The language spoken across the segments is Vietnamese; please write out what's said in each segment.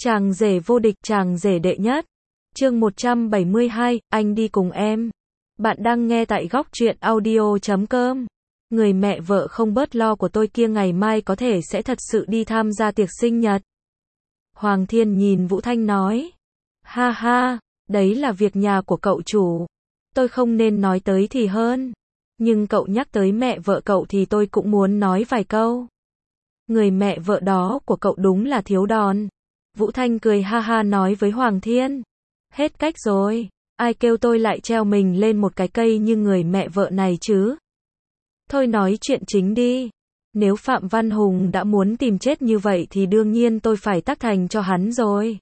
Chàng rể vô địch, chàng rể đệ nhất. Chương 172, anh đi cùng em. Bạn đang nghe tại góc truyện audio.com. Người mẹ vợ không bớt lo của tôi kia ngày mai có thể sẽ thật sự đi tham gia tiệc sinh nhật. Hoàng Thiên nhìn Vũ Thanh nói. Ha ha, đấy là việc nhà của cậu chủ. Tôi không nên nói tới thì hơn. Nhưng cậu nhắc tới mẹ vợ cậu thì tôi cũng muốn nói vài câu. Người mẹ vợ đó của cậu đúng là thiếu đòn. Vũ Thanh cười ha ha nói với Hoàng Thiên. Hết cách rồi, ai kêu tôi lại treo mình lên một cái cây như người mẹ vợ này chứ. Thôi nói chuyện chính đi. Nếu Phạm Văn Hùng đã muốn tìm chết như vậy thì đương nhiên tôi phải tác thành cho hắn rồi.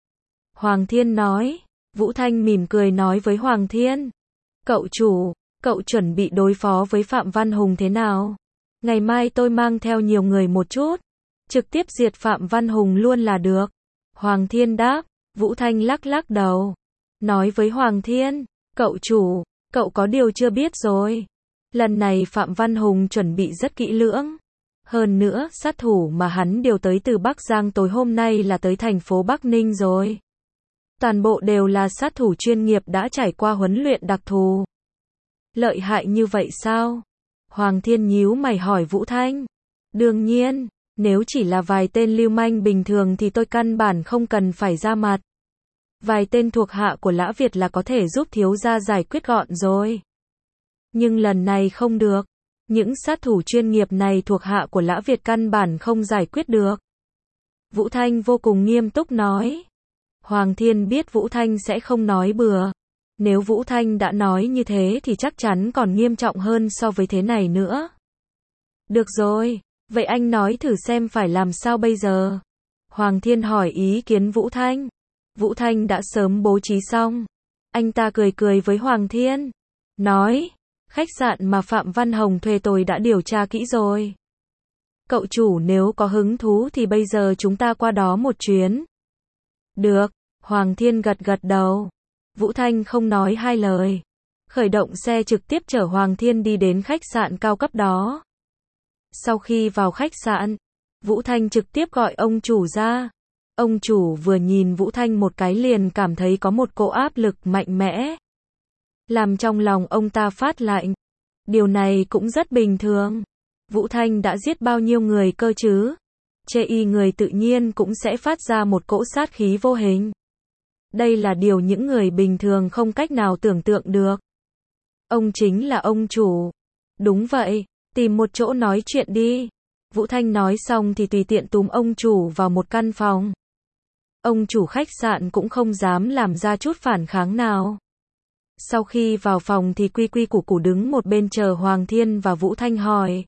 Hoàng Thiên nói. Vũ Thanh mỉm cười nói với Hoàng Thiên. Cậu chủ, cậu chuẩn bị đối phó với Phạm Văn Hùng thế nào? Ngày mai tôi mang theo nhiều người một chút. Trực tiếp diệt Phạm Văn Hùng luôn là được. Hoàng Thiên đáp. Vũ Thanh lắc lắc đầu. Nói với Hoàng Thiên. Cậu chủ, cậu có điều chưa biết rồi. Lần này Phạm Văn Hùng chuẩn bị rất kỹ lưỡng. Hơn nữa, sát thủ mà hắn điều tới từ Bắc Giang tối hôm nay là tới thành phố Bắc Ninh rồi. Toàn bộ đều là sát thủ chuyên nghiệp đã trải qua huấn luyện đặc thù. Lợi hại như vậy sao? Hoàng Thiên nhíu mày hỏi Vũ Thanh. Đương nhiên, nếu chỉ là vài tên lưu manh bình thường thì tôi căn bản không cần phải ra mặt. Vài tên thuộc hạ của Lã Việt là có thể giúp thiếu gia giải quyết gọn rồi. Nhưng lần này không được. Những sát thủ chuyên nghiệp này thuộc hạ của Lã Việt căn bản không giải quyết được. Vũ Thanh vô cùng nghiêm túc nói. Hoàng Thiên biết Vũ Thanh sẽ không nói bừa. Nếu Vũ Thanh đã nói như thế thì chắc chắn còn nghiêm trọng hơn so với thế này nữa. Được rồi, vậy anh nói thử xem phải làm sao bây giờ? Hoàng Thiên hỏi ý kiến Vũ Thanh. Vũ Thanh đã sớm bố trí xong. Anh ta cười cười với Hoàng Thiên. Nói, khách sạn mà Phạm Văn Hồng thuê tôi đã điều tra kỹ rồi. Cậu chủ nếu có hứng thú thì bây giờ chúng ta qua đó một chuyến. Được, Hoàng Thiên gật gật đầu. Vũ Thanh không nói hai lời. Khởi động xe trực tiếp chở Hoàng Thiên đi đến khách sạn cao cấp đó. Sau khi vào khách sạn, Vũ Thanh trực tiếp gọi ông chủ ra. Ông chủ vừa nhìn Vũ Thanh một cái liền cảm thấy có một cỗ áp lực mạnh mẽ. Làm trong lòng ông ta phát lạnh. Điều này cũng rất bình thường. Vũ Thanh đã giết bao nhiêu người cơ chứ? Chê y người tự nhiên cũng sẽ phát ra một cỗ sát khí vô hình. Đây là điều những người bình thường không cách nào tưởng tượng được. Ông chính là ông chủ. Đúng vậy, tìm một chỗ nói chuyện đi. Vũ Thanh nói xong thì tùy tiện túm ông chủ vào một căn phòng. Ông chủ khách sạn cũng không dám làm ra chút phản kháng nào. Sau khi vào phòng thì quy quy củ củ đứng một bên chờ Hoàng Thiên và Vũ Thanh hỏi.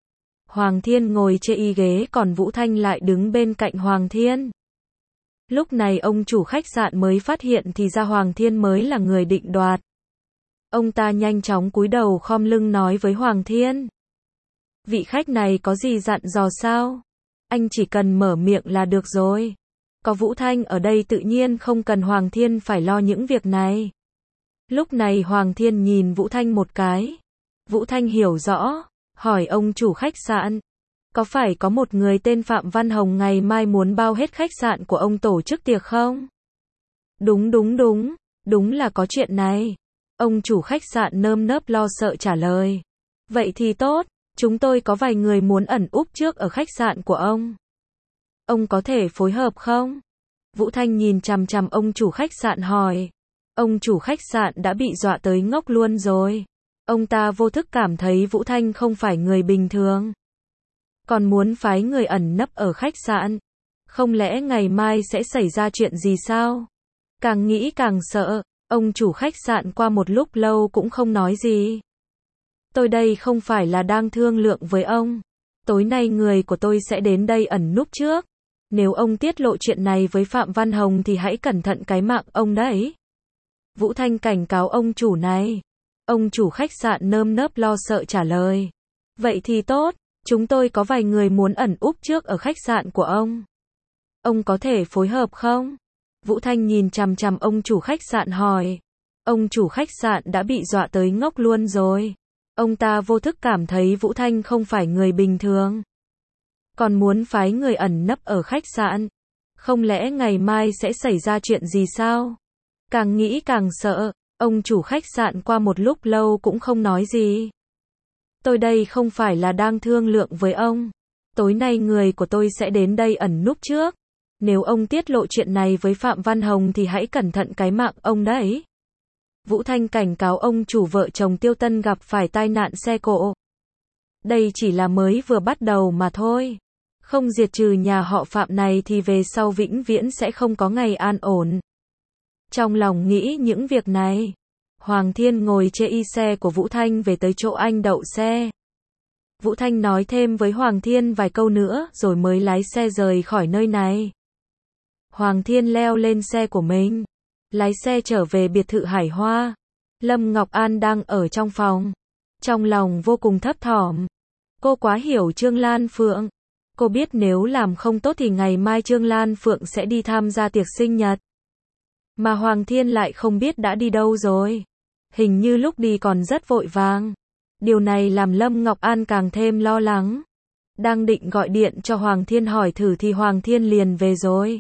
Hoàng Thiên ngồi trên y ghế còn Vũ Thanh lại đứng bên cạnh Hoàng Thiên. Lúc này ông chủ khách sạn mới phát hiện thì ra Hoàng Thiên mới là người định đoạt. Ông ta nhanh chóng cúi đầu khom lưng nói với Hoàng Thiên. Vị khách này có gì dặn dò sao? Anh chỉ cần mở miệng là được rồi. Có Vũ Thanh ở đây tự nhiên không cần Hoàng Thiên phải lo những việc này. Lúc này Hoàng Thiên nhìn Vũ Thanh một cái. Vũ Thanh hiểu rõ, hỏi ông chủ khách sạn. Có phải có một người tên Phạm Văn Hồng ngày mai muốn bao hết khách sạn của ông tổ chức tiệc không? Đúng, đúng là có chuyện này. Ông chủ khách sạn nơm nớp lo sợ trả lời. Vậy thì tốt, chúng tôi có vài người muốn ẩn úp trước ở khách sạn của ông. Ông có thể phối hợp không? Vũ Thanh nhìn chằm chằm ông chủ khách sạn hỏi. Ông chủ khách sạn đã bị dọa tới ngốc luôn rồi. Ông ta vô thức cảm thấy Vũ Thanh không phải người bình thường. Còn muốn phái người ẩn nấp ở khách sạn. Không lẽ ngày mai sẽ xảy ra chuyện gì sao? Càng nghĩ càng sợ. Ông chủ khách sạn qua một lúc lâu cũng không nói gì. Tôi đây không phải là đang thương lượng với ông. Tối nay người của tôi sẽ đến đây ẩn núp trước. Nếu ông tiết lộ chuyện này với Phạm Văn Hồng thì hãy cẩn thận cái mạng ông đấy. Vũ Thanh cảnh cáo ông chủ này. Ông chủ khách sạn nơm nớp lo sợ trả lời. Vậy thì tốt, chúng tôi có vài người muốn ẩn úp trước ở khách sạn của ông. Ông có thể phối hợp không? Vũ Thanh nhìn chằm chằm ông chủ khách sạn hỏi. Ông chủ khách sạn đã bị dọa tới ngốc luôn rồi. Ông ta vô thức cảm thấy Vũ Thanh không phải người bình thường. Còn muốn phái người ẩn nấp ở khách sạn. Không lẽ ngày mai sẽ xảy ra chuyện gì sao? Càng nghĩ càng sợ, ông chủ khách sạn qua một lúc lâu cũng không nói gì. Tôi đây không phải là đang thương lượng với ông. Tối nay người của tôi sẽ đến đây ẩn núp trước. Nếu ông tiết lộ chuyện này với Phạm Văn Hồng thì hãy cẩn thận cái mạng ông đấy. Vũ Thanh cảnh cáo ông chủ vợ chồng Tiêu Tân gặp phải tai nạn xe cộ. Đây chỉ là mới vừa bắt đầu mà thôi. Không diệt trừ nhà họ Phạm này thì về sau vĩnh viễn sẽ không có ngày an ổn. Trong lòng nghĩ những việc này, Hoàng Thiên ngồi chê y xe của Vũ Thanh về tới chỗ anh đậu xe. Vũ Thanh nói thêm với Hoàng Thiên vài câu nữa rồi mới lái xe rời khỏi nơi này. Hoàng Thiên leo lên xe của mình, lái xe trở về biệt thự Hải Hoa. Lâm Ngọc An đang ở trong phòng, trong lòng vô cùng thấp thỏm. Cô quá hiểu Trương Lan Phượng. Cô biết nếu làm không tốt thì ngày mai Trương Lan Phượng sẽ đi tham gia tiệc sinh nhật. Mà Hoàng Thiên lại không biết đã đi đâu rồi. Hình như lúc đi còn rất vội vàng. Điều này làm Lâm Ngọc An càng thêm lo lắng. Đang định gọi điện cho Hoàng Thiên hỏi thử thì Hoàng Thiên liền về rồi.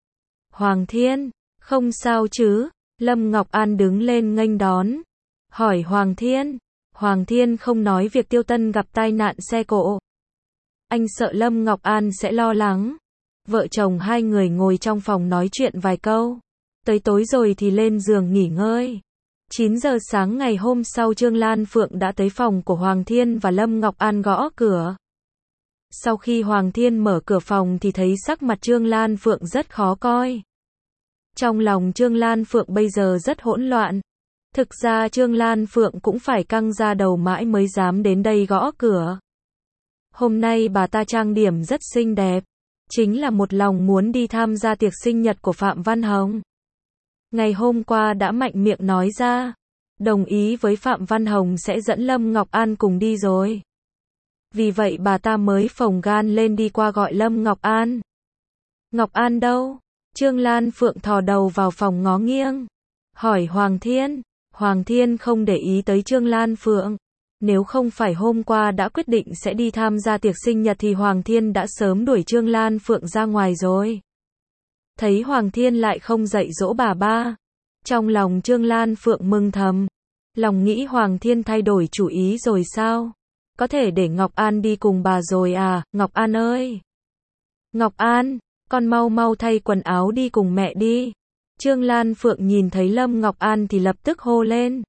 Hoàng Thiên, không sao chứ? Lâm Ngọc An đứng lên nghênh đón. Hỏi Hoàng Thiên. Hoàng Thiên không nói việc Tiêu Tân gặp tai nạn xe cộ. Anh sợ Lâm Ngọc An sẽ lo lắng. Vợ chồng hai người ngồi trong phòng nói chuyện vài câu. Tới tối rồi thì lên giường nghỉ ngơi. 9 giờ sáng ngày hôm sau Trương Lan Phượng đã tới phòng của Hoàng Thiên và Lâm Ngọc An gõ cửa. Sau khi Hoàng Thiên mở cửa phòng thì thấy sắc mặt Trương Lan Phượng rất khó coi. Trong lòng Trương Lan Phượng bây giờ rất hỗn loạn. Thực ra Trương Lan Phượng cũng phải căng ra đầu mãi mới dám đến đây gõ cửa. Hôm nay bà ta trang điểm rất xinh đẹp. Chính là một lòng muốn đi tham gia tiệc sinh nhật của Phạm Văn Hồng. Ngày hôm qua đã mạnh miệng nói ra. Đồng ý với Phạm Văn Hồng sẽ dẫn Lâm Ngọc An cùng đi rồi. Vì vậy bà ta mới phồng gan lên đi qua gọi Lâm Ngọc An. Ngọc An đâu? Trương Lan Phượng thò đầu vào phòng ngó nghiêng. Hỏi Hoàng Thiên. Hoàng Thiên không để ý tới Trương Lan Phượng. Nếu không phải hôm qua đã quyết định sẽ đi tham gia tiệc sinh nhật thì Hoàng Thiên đã sớm đuổi Trương Lan Phượng ra ngoài rồi. Thấy Hoàng Thiên lại không dạy dỗ bà ba. Trong lòng Trương Lan Phượng mừng thầm. Lòng nghĩ Hoàng Thiên thay đổi chủ ý rồi sao? Có thể để Ngọc An đi cùng bà rồi à? Ngọc An ơi! Ngọc An, con mau mau thay quần áo đi cùng mẹ đi. Trương Lan Phượng nhìn thấy Lâm Ngọc An thì lập tức hô lên.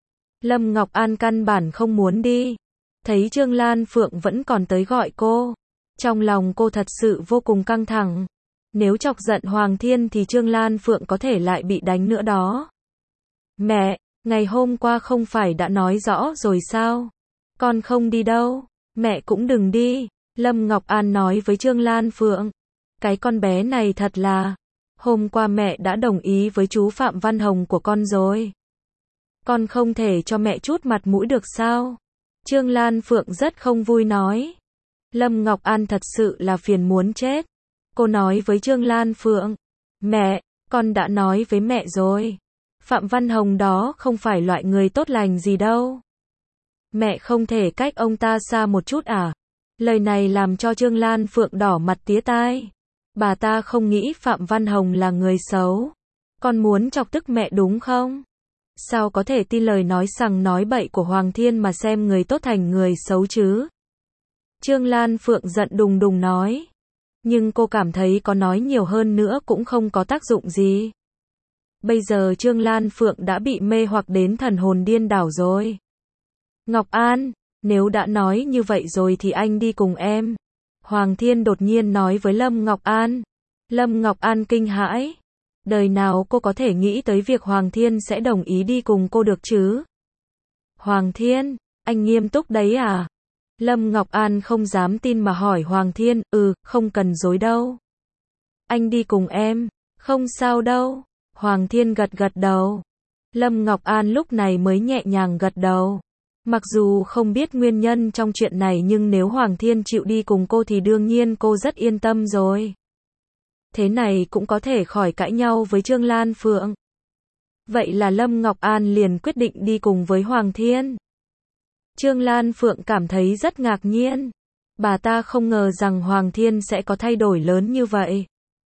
Lâm Ngọc An căn bản không muốn đi. Thấy Trương Lan Phượng vẫn còn tới gọi cô. Trong lòng cô thật sự vô cùng căng thẳng. Nếu chọc giận Hoàng Thiên thì Trương Lan Phượng có thể lại bị đánh nữa đó. Mẹ, ngày hôm qua không phải đã nói rõ rồi sao? Con không đi đâu. Mẹ cũng đừng đi. Lâm Ngọc An nói với Trương Lan Phượng. Cái con bé này thật là. Hôm qua mẹ đã đồng ý với chú Phạm Văn Hồng của con rồi. Con không thể cho mẹ chút mặt mũi được sao? Trương Lan Phượng rất không vui nói. Lâm Ngọc An thật sự là phiền muốn chết. Cô nói với Trương Lan Phượng. Mẹ, con đã nói với mẹ rồi. Phạm Văn Hồng đó không phải loại người tốt lành gì đâu. Mẹ không thể cách ông ta xa một chút à? Lời này làm cho Trương Lan Phượng đỏ mặt tía tai. Bà ta không nghĩ Phạm Văn Hồng là người xấu. Con muốn chọc tức mẹ đúng không? Sao có thể tin lời nói sằng nói bậy của Hoàng Thiên mà xem người tốt thành người xấu chứ? Trương Lan Phượng giận đùng đùng nói. Nhưng cô cảm thấy có nói nhiều hơn nữa cũng không có tác dụng gì. Bây giờ Trương Lan Phượng đã bị mê hoặc đến thần hồn điên đảo rồi. Ngọc An, nếu đã nói như vậy rồi thì anh đi cùng em. Hoàng Thiên đột nhiên nói với Lâm Ngọc An. Lâm Ngọc An kinh hãi. Đời nào cô có thể nghĩ tới việc Hoàng Thiên sẽ đồng ý đi cùng cô được chứ? Hoàng Thiên, anh nghiêm túc đấy à? Lâm Ngọc An không dám tin mà hỏi Hoàng Thiên. Không cần dối đâu. Anh đi cùng em, không sao đâu. Hoàng Thiên gật gật đầu. Lâm Ngọc An lúc này mới nhẹ nhàng gật đầu. Mặc dù không biết nguyên nhân trong chuyện này nhưng nếu Hoàng Thiên chịu đi cùng cô thì đương nhiên cô rất yên tâm rồi. Thế này cũng có thể khỏi cãi nhau với Trương Lan Phượng. Vậy là Lâm Ngọc An liền quyết định đi cùng với Hoàng Thiên. Trương Lan Phượng cảm thấy rất ngạc nhiên. Bà ta không ngờ rằng Hoàng Thiên sẽ có thay đổi lớn như vậy.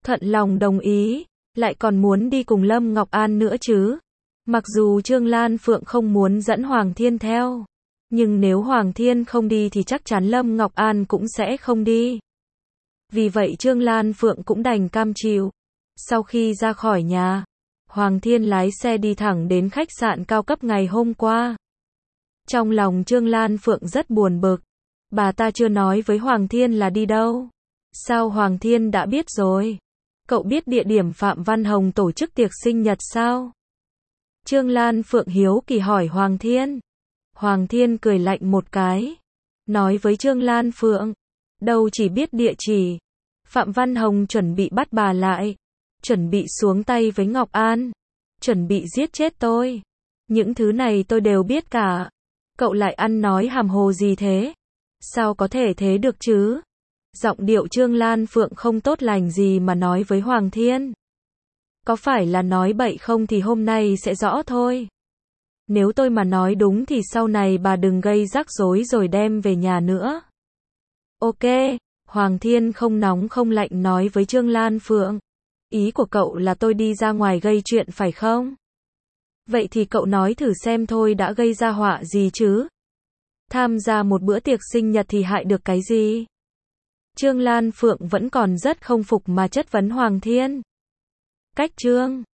thuận lòng đồng ý, lại còn muốn đi cùng Lâm Ngọc An nữa chứ. Mặc dù Trương Lan Phượng không muốn dẫn Hoàng Thiên theo, nhưng nếu Hoàng Thiên không đi thì chắc chắn Lâm Ngọc An cũng sẽ không đi. Vì vậy Trương Lan Phượng cũng đành cam chịu. Sau khi ra khỏi nhà, Hoàng Thiên lái xe đi thẳng đến khách sạn cao cấp ngày hôm qua. Trong lòng Trương Lan Phượng rất buồn bực. Bà ta chưa nói với Hoàng Thiên là đi đâu. Sao Hoàng Thiên đã biết rồi? Cậu biết địa điểm Phạm Văn Hồng tổ chức tiệc sinh nhật sao? Trương Lan Phượng hiếu kỳ hỏi Hoàng Thiên. Hoàng Thiên cười lạnh một cái, nói với Trương Lan Phượng, đâu chỉ biết địa chỉ. Phạm Văn Hồng chuẩn bị bắt bà lại, chuẩn bị xuống tay với Ngọc An, chuẩn bị giết chết tôi. Những thứ này tôi đều biết cả. Cậu lại ăn nói hàm hồ gì thế? Sao có thể thế được chứ? Giọng điệu Trương Lan Phượng không tốt lành gì mà nói với Hoàng Thiên. Có phải là nói bậy không thì hôm nay sẽ rõ thôi. Nếu tôi mà nói đúng thì sau này bà đừng gây rắc rối rồi đem về nhà nữa. Ok, Hoàng Thiên không nóng không lạnh nói với Trương Lan Phượng. Ý của cậu là tôi đi ra ngoài gây chuyện phải không? Vậy thì cậu nói thử xem thôi đã gây ra họa gì chứ? Tham gia một bữa tiệc sinh nhật thì hại được cái gì? Trương Lan Phượng vẫn còn rất không phục mà chất vấn Hoàng Thiên. Cách Trương